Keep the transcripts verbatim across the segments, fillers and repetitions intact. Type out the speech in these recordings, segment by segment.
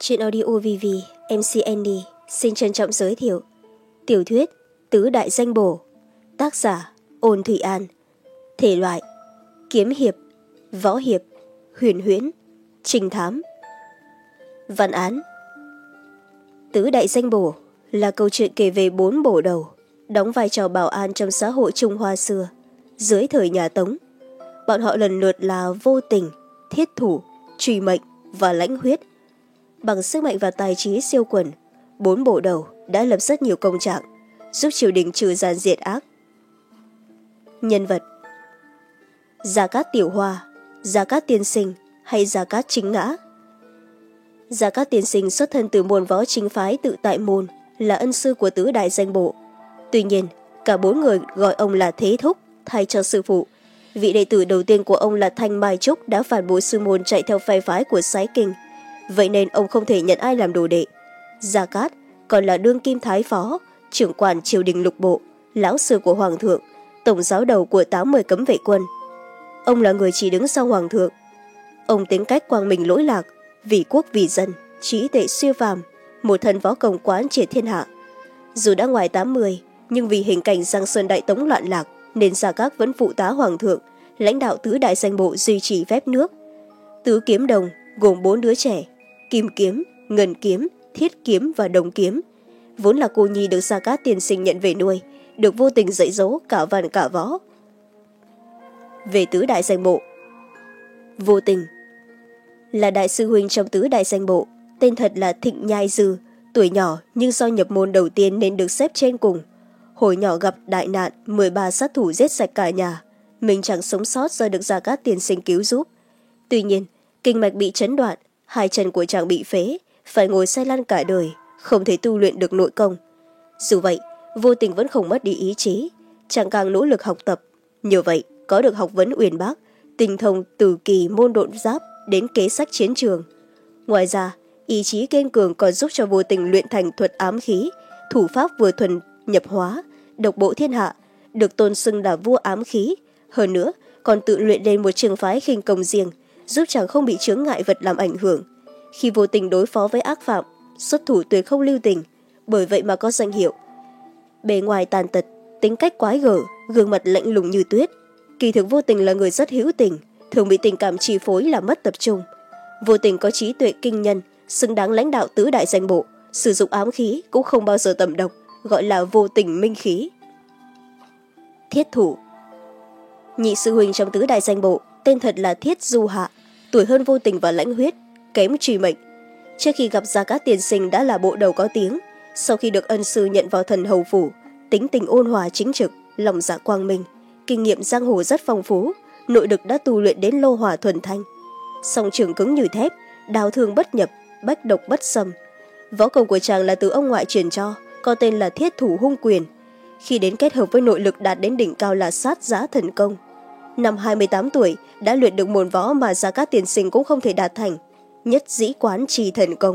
Trên audio vê vê, em xê Andy xin trân trọng giới thiệu tiểu thuyết Tứ Đại Danh Bổ, tác giả Ôn Thủy An, thể loại kiếm hiệp, võ hiệp, huyền huyễn, trinh thám. Văn án. Tứ Đại Danh Bổ là câu chuyện kể về bốn bổ đầu đóng vai trò bảo an trong xã hội Trung Hoa xưa dưới thời nhà Tống. Bọn họ lần lượt là Vô Tình, Thiết Thủ, Truy Mệnh và Lãnh Huyết. Bằng sức mạnh và tài trí siêu quần, bốn bộ đầu đã lập rất nhiều công trạng, giúp triều đình trừ gian diệt ác. Nhân vật: Gia Cát Tiểu Hoa, Gia Cát Tiên Sinh hay Gia Cát Chính Ngã. Gia Cát Tiên Sinh xuất thân từ môn võ chính phái Tự Tại Môn, là ân sư của Tứ Đại Danh Bộ. Tuy nhiên, cả bốn người gọi ông là Thế Thúc thay cho sư phụ. Vị đệ tử đầu tiên của ông là Thanh Mai Trúc đã phản bội sư môn chạy theo phe phái của Sái Kinh. Vậy nên ông không thể nhận ai làm đồ đệ. Gia Cát còn là đương kim thái phó, trưởng quản triều đình lục bộ, lão sư của hoàng thượng, tổng giáo đầu của tám mươi cấm vệ quân. Ông là người chỉ đứng sau hoàng thượng. Ông tính cách quang minh lỗi lạc, vì quốc vì dân, trí tuệ siêu phàm, một thần võ công quán triệt thiên hạ. Dù đã ngoài tám mươi, nhưng vì hình cảnh Giang Sơn Đại Tống loạn lạc nên Gia Cát vẫn phụ tá hoàng thượng, lãnh đạo Tứ Đại Danh Bộ duy trì phép nước. Tứ Kiếm Đồng gồm bốn đứa trẻ: Kim Kiếm, Ngân Kiếm, Thiết Kiếm và Đồng Kiếm. Vốn là cô nhi được Gia Cát Tiên Sinh nhận về nuôi, được Vô Tình dạy dỗ cả văn cả võ. Về Tứ Đại Danh Bộ, Vô Tình là đại sư huynh trong Tứ Đại Danh Bộ, tên thật là Thịnh Nhai Dư. Tuổi nhỏ nhưng do nhập môn đầu tiên nên được xếp trên cùng. Hồi nhỏ gặp đại nạn, mười ba sát thủ giết sạch cả nhà, mình chẳng sống sót do được Gia Cát Tiên Sinh cứu giúp. Tuy nhiên, kinh mạch bị chấn đoạn, hai chân của chàng bị phế, phải ngồi xe lăn cả đời, không thể tu luyện được nội công. Dù vậy, Vô Tình vẫn không mất đi ý chí, chàng càng nỗ lực học tập. Nhờ vậy, có được học vấn uyên bác, tinh thông từ kỳ môn độn giáp đến kế sách chiến trường. Ngoài ra, ý chí kiên cường còn giúp cho Vô Tình luyện thành thuật ám khí, thủ pháp vừa thuần nhập hóa, độc bộ thiên hạ, được tôn xưng là vua ám khí. Hơn nữa, còn tự luyện lên một trường phái khinh công riêng, giúp chàng không bị chướng ngại vật làm ảnh hưởng. Khi Vô Tình đối phó với ác phạm, xuất thủ tuyệt không lưu tình, bởi vậy mà có danh hiệu. Bề ngoài tàn tật, tính cách quái gở, gương mặt lạnh lùng như tuyết. Kỳ thực Vô Tình là người rất hữu tình, thường bị tình cảm chi phối làm mất tập trung. Vô Tình có trí tuệ kinh nhân, xứng đáng lãnh đạo Tứ Đại Danh Bộ, sử dụng ám khí cũng không bao giờ tầm độc, gọi là Vô Tình minh khí. Thiết Thủ nhị sư huynh trong Tứ Đại Danh Bộ, tên thật là Thiết Du Hạ, tuổi hơn Vô Tình và Lãnh Huyết, kém Truy Mệnh. Trước khi gặp Gia Cát Tiên Sinh đã là bộ đầu có tiếng, sau khi được ân sư nhận vào thần hầu phủ, tính tình ôn hòa chính trực, lòng dạ quang minh, kinh nghiệm giang hồ rất phong phú, nội lực đã tu luyện đến lô hỏa thuần thanh. Song trường cứng như thép, đao thương bất nhập, bách độc bất xâm. Võ công của chàng là từ ông ngoại truyền cho, có tên là Thiết Thủ Hung Quyền. Khi đến kết hợp với nội lực đạt đến đỉnh cao là sát giá thần công. Năm hai mươi tám tuổi đã luyện được môn võ mà Gia Cát Tiên Sinh cũng không thể đạt thành, nhất dĩ quán trì thần công.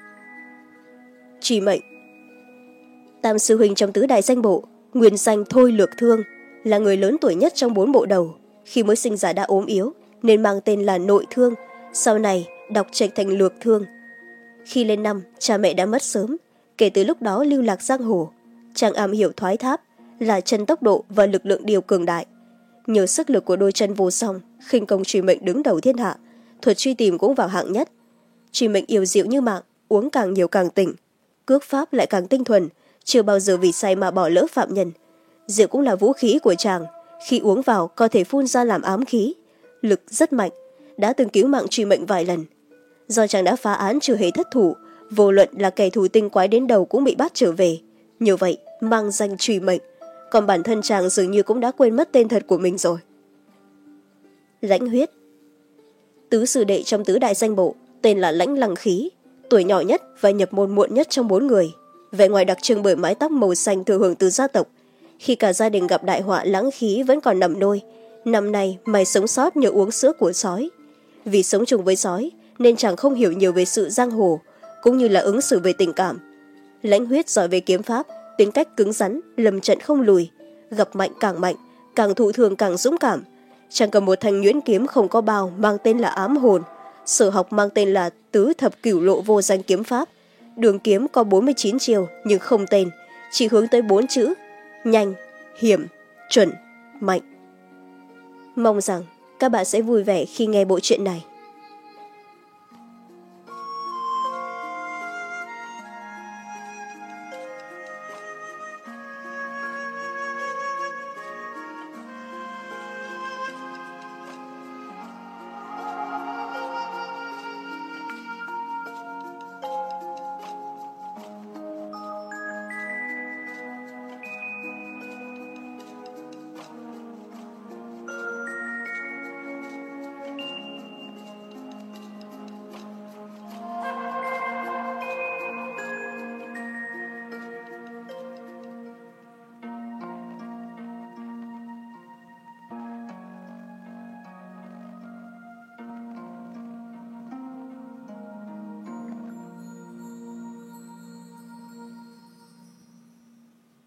Truy Mệnh tam sư huynh trong Tứ Đại Danh Bộ, nguyên danh Thôi Lược Thương, là người lớn tuổi nhất trong bốn bộ đầu. Khi mới sinh ra đã ốm yếu nên mang tên là Nội Thương, sau này đọc trạch thành Lược Thương. Khi lên năm, cha mẹ đã mất sớm, kể từ lúc đó lưu lạc giang hồ. Chàng am hiểu thoái tháp, là chân tốc độ và lực lượng điều cường đại. Nhờ sức lực của đôi chân vô song, khinh công Truy Mệnh đứng đầu thiên hạ, thuật truy tìm cũng vào hạng nhất. Truy Mệnh yêu diệu như mạng, uống càng nhiều càng tỉnh, cước pháp lại càng tinh thuần, chưa bao giờ vì say mà bỏ lỡ phạm nhân. Rượu cũng là vũ khí của chàng, khi uống vào có thể phun ra làm ám khí, lực rất mạnh, đã từng cứu mạng Truy Mệnh vài lần. Do chàng đã phá án trừ hề thất thủ, vô luận là kẻ thù tinh quái đến đầu cũng bị bắt trở về, như vậy mang danh Truy Mệnh. Còn bản thân chàng dường như cũng đã quên mất tên thật của mình rồi. Lãnh Huyết tứ sư đệ trong Tứ Đại Danh Bộ, tên là Lãnh Lăng Khí, tuổi nhỏ nhất và nhập môn muộn nhất trong bốn người. Vẻ ngoài đặc trưng bởi mái tóc màu xanh thừa hưởng từ gia tộc. Khi cả gia đình gặp đại họa, Lãng Khí vẫn còn nằm nôi. Năm nay mày sống sót nhờ uống sữa của sói. Vì sống chung với sói nên chàng không hiểu nhiều về sự giang hồ, cũng như là ứng xử về tình cảm. Lãnh Huyết giỏi về kiếm pháp, tính cách cứng rắn, lầm trận không lùi, gặp mạnh càng mạnh, càng thụ thường càng dũng cảm. Chàng cầm một thanh nhuyễn kiếm không có bao mang tên là Ám Hồn, Sở học mang tên là Tứ Thập Cửu Lộ Vô Danh Kiếm Pháp. Đường kiếm có bốn mươi chín chiều nhưng không tên, chỉ hướng tới bốn chữ: nhanh, hiểm, chuẩn, mạnh. Mong rằng các bạn sẽ vui vẻ khi nghe bộ truyện này.